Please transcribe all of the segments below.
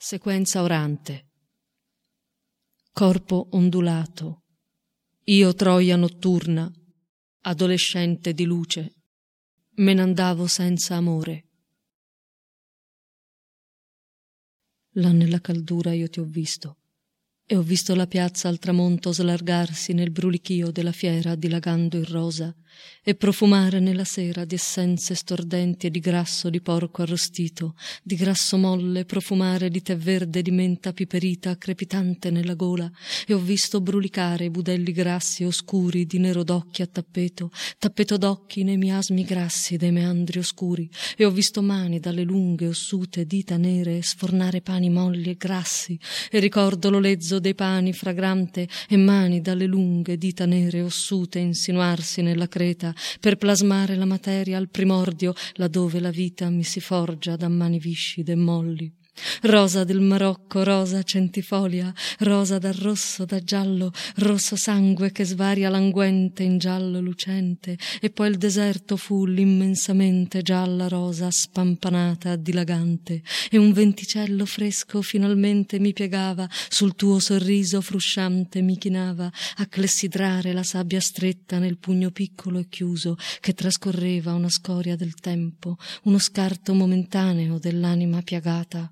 Sequenza orante. Corpo ondulato. Io Troia notturna, adolescente di luce, me n'andavo senza amore. Là nella caldura io ti ho visto, e ho visto la piazza al tramonto slargarsi nel brulichio della fiera dilagando in rosa e profumare nella sera di essenze stordenti e di grasso di porco arrostito, di grasso molle profumare di tè verde di menta piperita crepitante nella gola, e ho visto brulicare i budelli grassi e oscuri di nero d'occhi a tappeto d'occhi nei miasmi grassi dei meandri oscuri, e ho visto mani dalle lunghe ossute dita nere sfornare pani molli e grassi, e ricordo l'olezzo dei pani fragrante e mani dalle lunghe dita nere ossute insinuarsi nella creta per plasmare la materia al primordio laddove la vita mi si forgia da mani viscide e molli. Rosa del Marocco, rosa centifolia, rosa dal rosso, da giallo, rosso sangue che svaria languente in giallo lucente, e poi il deserto fu l'immensamente gialla rosa spampanata, dilagante, e un venticello fresco finalmente mi piegava, sul tuo sorriso frusciante mi chinava a clessidrare la sabbia stretta nel pugno piccolo e chiuso che trascorreva una scoria del tempo, uno scarto momentaneo dell'anima piagata.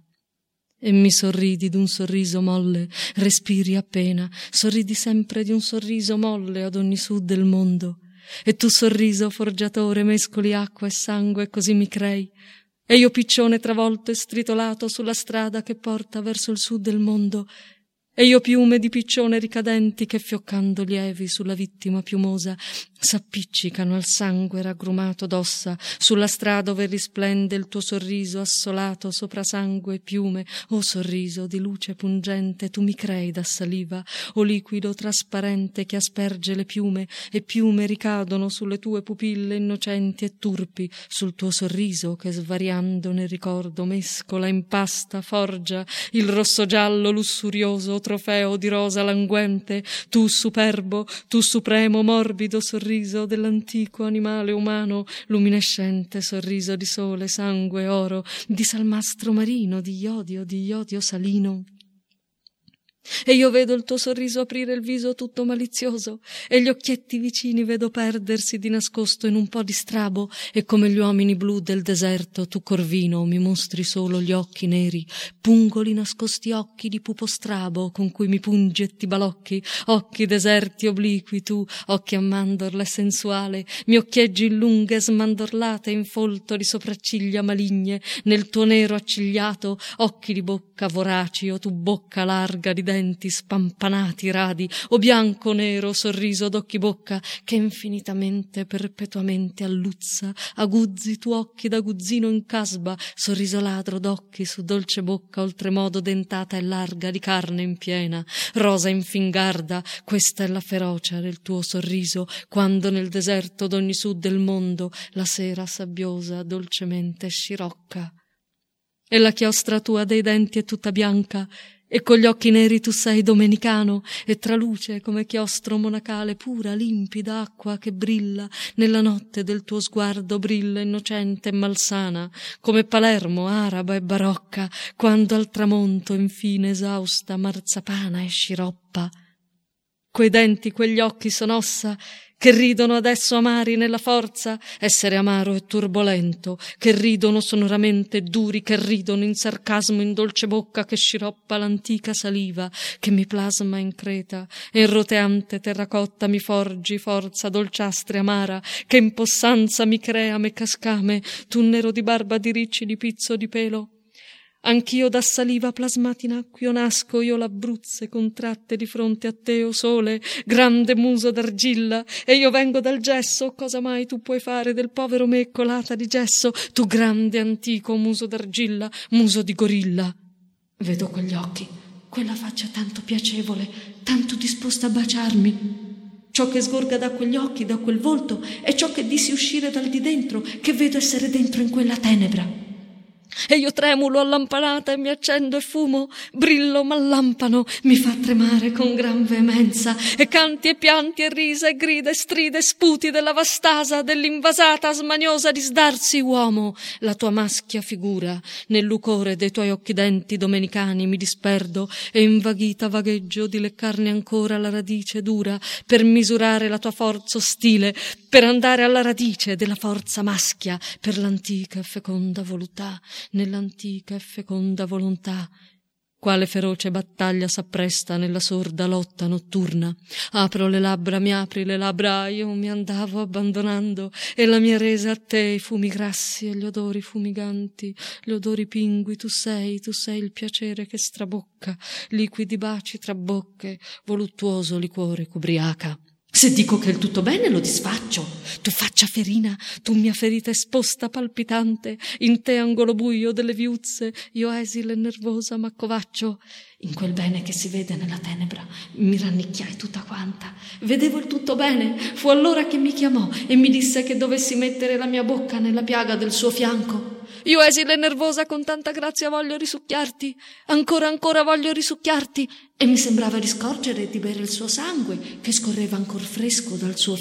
E mi sorridi d'un sorriso molle, respiri appena, sorridi sempre di un sorriso molle ad ogni su del mondo. E tu sorriso forgiatore mescoli acqua e sangue, così mi crei. E io piccione travolto e stritolato sulla strada che porta verso il sud del mondo. E io piume di piccione ricadenti che fioccando lievi sulla vittima piumosa s'appiccicano al sangue raggrumato d'ossa sulla strada ove risplende il tuo sorriso assolato sopra sangue e piume. O sorriso di luce pungente, tu mi crei da saliva, o liquido trasparente che asperge le piume, e piume ricadono sulle tue pupille innocenti e turpi, sul tuo sorriso che svariando nel ricordo mescola, impasta, forgia il rosso giallo lussurioso trofeo di rosa languente, tu superbo, tu supremo morbido sorriso dell'antico animale umano, luminescente sorriso di sole, sangue, oro, di salmastro marino, di iodio salino. E io vedo il tuo sorriso aprire il viso tutto malizioso, e gli occhietti vicini vedo perdersi di nascosto in un po' di strabo, e come gli uomini blu del deserto tu corvino mi mostri solo gli occhi neri, pungoli nascosti occhi di pupo strabo con cui mi pungi e ti balocchi, occhi deserti obliqui tu, occhi a mandorla e sensuale, mi occhieggi lunghe smandorlate in folto di sopracciglia maligne, nel tuo nero accigliato, occhi di bocca voraci, o tu bocca larga di denti spampanati radi, o bianco nero sorriso d'occhi bocca che infinitamente perpetuamente alluzza, aguzzi tu occhi d'aguzzino in casba, sorriso ladro d'occhi su dolce bocca oltremodo dentata e larga di carne in piena, rosa infingarda, questa è la ferocia del tuo sorriso quando nel deserto d'ogni sud del mondo la sera sabbiosa dolcemente scirocca. E la chiostra tua dei denti è tutta bianca, e con gli occhi neri tu sei domenicano, e traluce come chiostro monacale pura, limpida acqua che brilla nella notte del tuo sguardo, brilla innocente e malsana, come Palermo araba e barocca, quando al tramonto infine esausta marzapana e sciroppa. Quei denti, quegli occhi son ossa che ridono adesso amari nella forza, essere amaro e turbolento, che ridono sonoramente duri, che ridono in sarcasmo in dolce bocca che sciroppa l'antica saliva, che mi plasma in creta, e in roteante terracotta mi forgi forza dolciastre amara, che in possanza mi crea me cascame, tu nero di barba di ricci di pizzo di pelo. Anch'io da saliva plasmati in acquio nasco, io l'Abruzze contratte di fronte a te, o sole, grande muso d'argilla, e io vengo dal gesso, cosa mai tu puoi fare del povero me colata di gesso, tu grande antico muso d'argilla, muso di gorilla. Vedo quegli occhi, quella faccia tanto piacevole, tanto disposta a baciarmi. Ciò che sgorga da quegli occhi, da quel volto, è ciò che dissi uscire dal di dentro, che vedo essere dentro in quella tenebra. E io tremulo a lampanata e mi accendo e fumo, brillo ma lampano, mi fa tremare con gran veemenza, e canti e pianti e risa e grida e stride e sputi della vastasa, dell'invasata smaniosa di sdarsi uomo. La tua maschia figura, nel lucore dei tuoi occhi denti domenicani mi disperdo, e invaghita vagheggio di leccarne ancora la radice dura, per misurare la tua forza ostile, per andare alla radice della forza maschia, per l'antica e feconda voluttà, nell'antica e feconda volontà. Quale feroce battaglia s'appresta nella sorda lotta notturna. Apro le labbra, mi apri le labbra, io mi andavo abbandonando, e la mia resa a te, i fumi grassi e gli odori fumiganti, gli odori pingui, tu sei il piacere che strabocca, liquidi baci tra bocche, voluttuoso liquore c'ubriaca. Se dico che il tutto bene lo disfaccio, tu faccia ferina, tu mia ferita esposta palpitante, in te angolo buio delle viuzze, io esile e nervosa m'accovaccio. In quel bene che si vede nella tenebra mi rannicchiai tutta quanta. Vedevo il tutto bene, fu allora che mi chiamò e mi disse che dovessi mettere la mia bocca nella piaga del suo fianco. Io esile e nervosa con tanta grazia voglio risucchiarti, ancora voglio risucchiarti, e mi sembrava di scorgere e di bere il suo sangue che scorreva ancor fresco dal suo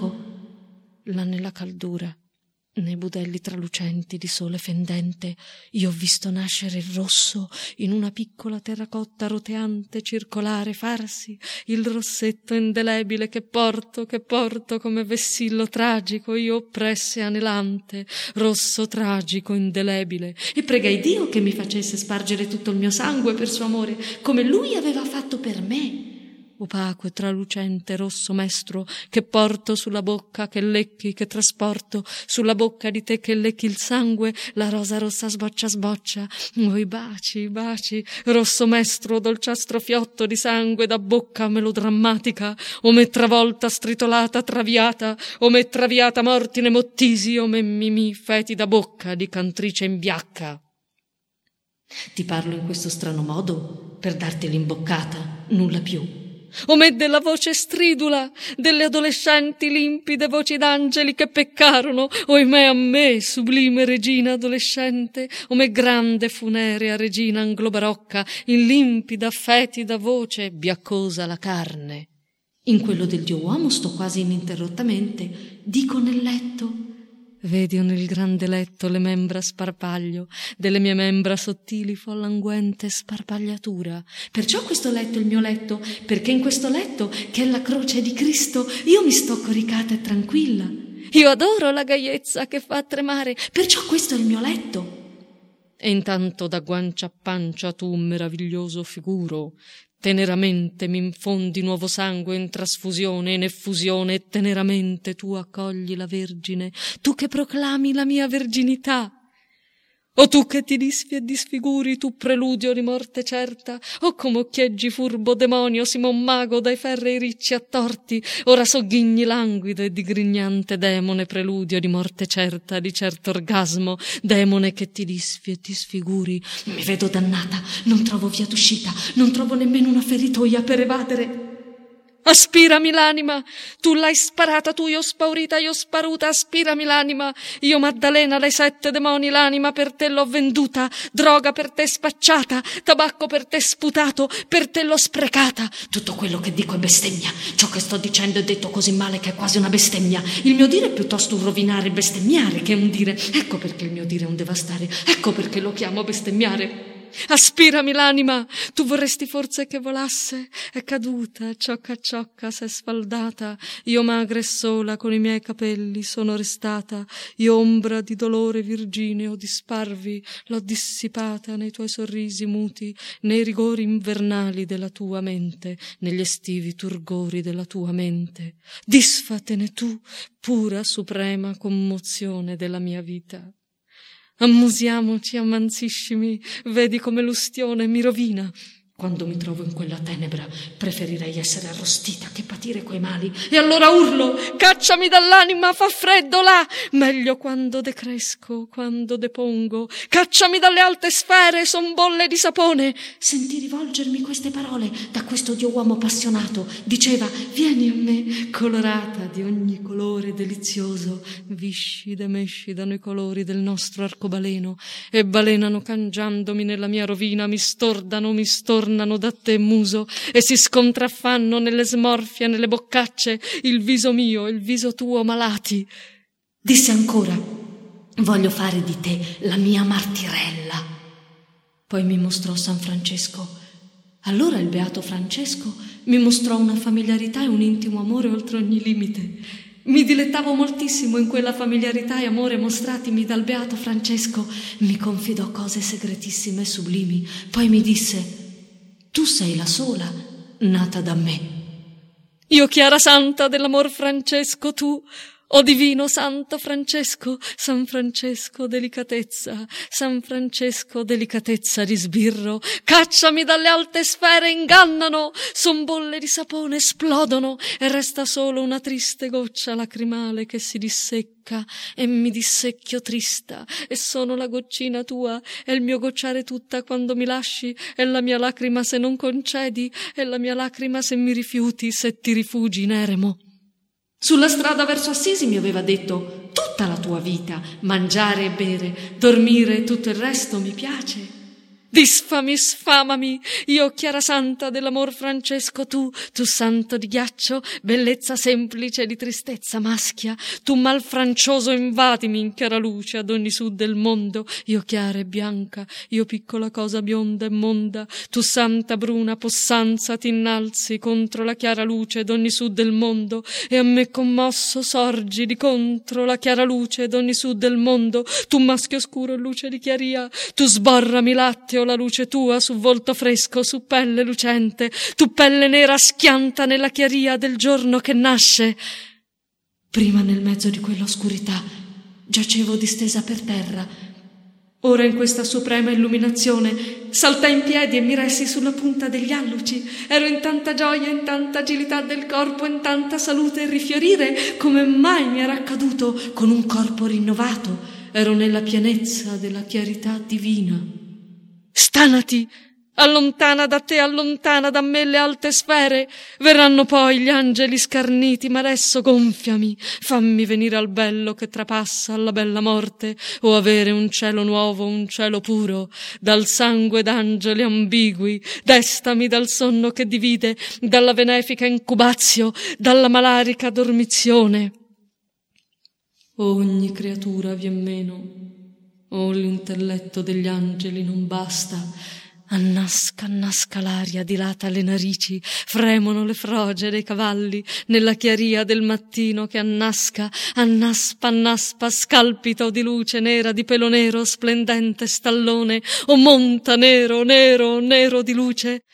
fianco. Là nella caldura, nei budelli tralucenti di sole fendente, io ho visto nascere il rosso in una piccola terracotta roteante circolare farsi, il rossetto indelebile che porto come vessillo tragico, io oppresse anelante, rosso tragico indelebile, e pregai Dio che mi facesse spargere tutto il mio sangue per suo amore, come lui aveva fatto per me. Opaco e tralucente rosso mestro che porto sulla bocca, che lecchi, che trasporto sulla bocca di te che lecchi il sangue, la rosa rossa sboccia, oh i baci, rosso mestro, dolciastro fiotto di sangue da bocca melodrammatica, o me travolta, stritolata, traviata, o me traviata mortine mottisi, o me mimì fetida bocca di cantrice in biacca. Ti parlo in questo strano modo per darti l'imboccata, nulla più. O me della voce stridula delle adolescenti limpide voci d'angeli che peccarono, oimè a me, sublime regina adolescente, o me grande funerea regina anglo-barocca, in limpida fetida voce biaccosa la carne. In quello del Dio uomo sto quasi ininterrottamente, dico nel letto. Vedi nel grande letto le membra sparpaglio, delle mie membra sottili fo languente sparpagliatura. Perciò questo letto è il mio letto, perché in questo letto, che è la croce di Cristo, io mi sto coricata e tranquilla. Io adoro la gaiezza che fa tremare, perciò questo è il mio letto. E intanto da guancia a pancia tu, meraviglioso figuro, teneramente m'infondi nuovo sangue in trasfusione e in effusione, e teneramente tu accogli la Vergine, tu che proclami la mia verginità. O tu che ti disfi e disfiguri, tu preludio di morte certa, o come occhieggi furbo demonio, Simon mago dai ferrei ricci attorti, ora sogghigni languido e digrignante demone, preludio di morte certa, di certo orgasmo, demone che ti disfi e ti sfiguri. Mi vedo dannata, non trovo via d'uscita, non trovo nemmeno una feritoia per evadere. Aspirami l'anima, tu l'hai sparata, tu io spaurita, io sparuta, aspirami l'anima, io Maddalena dai 7 demoni l'anima per te l'ho venduta, droga per te spacciata, tabacco per te sputato, per te l'ho sprecata. Tutto quello che dico è bestemmia, ciò che sto dicendo è detto così male che è quasi una bestemmia. Il mio dire è piuttosto un rovinare e bestemmiare che un dire. Ecco perché il mio dire è un devastare, ecco perché lo chiamo bestemmiare. Aspirami l'anima, tu vorresti forse che volasse, è caduta, ciocca s'è sfaldata, io magra e sola con i miei capelli sono restata, io ombra di dolore virgineo di sparvi l'ho dissipata nei tuoi sorrisi muti, nei rigori invernali della tua mente, negli estivi turgori della tua mente. Disfatene tu, pura suprema commozione della mia vita. Ammusiamoci, ammansiscimi, vedi come l'ustione mi rovina. Quando mi trovo in quella tenebra, preferirei essere arrostita che patire quei mali. E allora urlo: cacciami dall'anima, fa freddo là! Meglio quando decresco, quando depongo. Cacciami dalle alte sfere, son bolle di sapone. Sentì rivolgermi queste parole da questo Dio uomo appassionato. Diceva: vieni a me, colorata di ogni colore delizioso. Viscide mescidano i colori del nostro arcobaleno e balenano cangiandomi nella mia rovina, mi stordano da te muso e si scontraffanno nelle smorfie, nelle boccacce, il viso mio e il viso tuo malati. Disse ancora: voglio fare di te la mia martirella. Poi mi mostrò San Francesco. Allora il beato Francesco mi mostrò una familiarità e un intimo amore oltre ogni limite. Mi dilettavo moltissimo in quella familiarità e amore mostratimi dal beato Francesco. Mi confidò cose segretissime e sublimi. Poi mi disse: tu sei la sola nata da me. Io chiara santa dell'amor Francesco, tu, o divino santo Francesco, San Francesco delicatezza, San Francesco delicatezza di sbirro, cacciami dalle alte sfere, ingannano, son bolle di sapone, esplodono e resta solo una triste goccia lacrimale che si dissecca e mi dissecchio trista e sono la goccina tua e il mio gocciare tutta quando mi lasci e la mia lacrima se non concedi e la mia lacrima se mi rifiuti, se ti rifugi in eremo. Sulla strada verso Assisi mi aveva detto: tutta la tua vita, mangiare e bere, dormire e tutto il resto mi piace. Disfami, sfamami, io chiara santa dell'amor Francesco, tu santo di ghiaccio, bellezza semplice di tristezza maschia, tu mal francioso invadimi in chiara luce ad ogni sud del mondo, io chiara e bianca, io piccola cosa bionda e monda, tu santa bruna possanza t'innalzi contro la chiara luce d'ogni sud del mondo, e a me commosso sorgi di contro la chiara luce d'ogni sud del mondo, tu maschio oscuro e luce di chiaria, tu sborrami latteo la luce tua su volto fresco, su pelle lucente, tu pelle nera schianta nella chiaria del giorno che nasce. Prima nel mezzo di quella oscurità giacevo distesa per terra. Ora in questa suprema illuminazione saltai in piedi e mi ressi sulla punta degli alluci. Ero in tanta gioia, in tanta agilità del corpo, in tanta salute e rifiorire come mai mi era accaduto con un corpo rinnovato. Ero nella pienezza della chiarità divina. Stanati, allontana da te, allontana da me le alte sfere, verranno poi gli angeli scarniti, ma adesso gonfiami, fammi venire al bello che trapassa alla bella morte, o avere un cielo nuovo, un cielo puro, dal sangue d'angeli ambigui, destami dal sonno che divide, dalla benefica incubazio, dalla malarica dormizione. Ogni creatura vien meno. Oh, l'intelletto degli angeli non basta. Annasca l'aria, dilata le narici, fremono le froge dei cavalli nella chiaria del mattino che annasca, annaspa, scalpita o di luce nera, di pelo nero, splendente stallone, o monta nero di luce.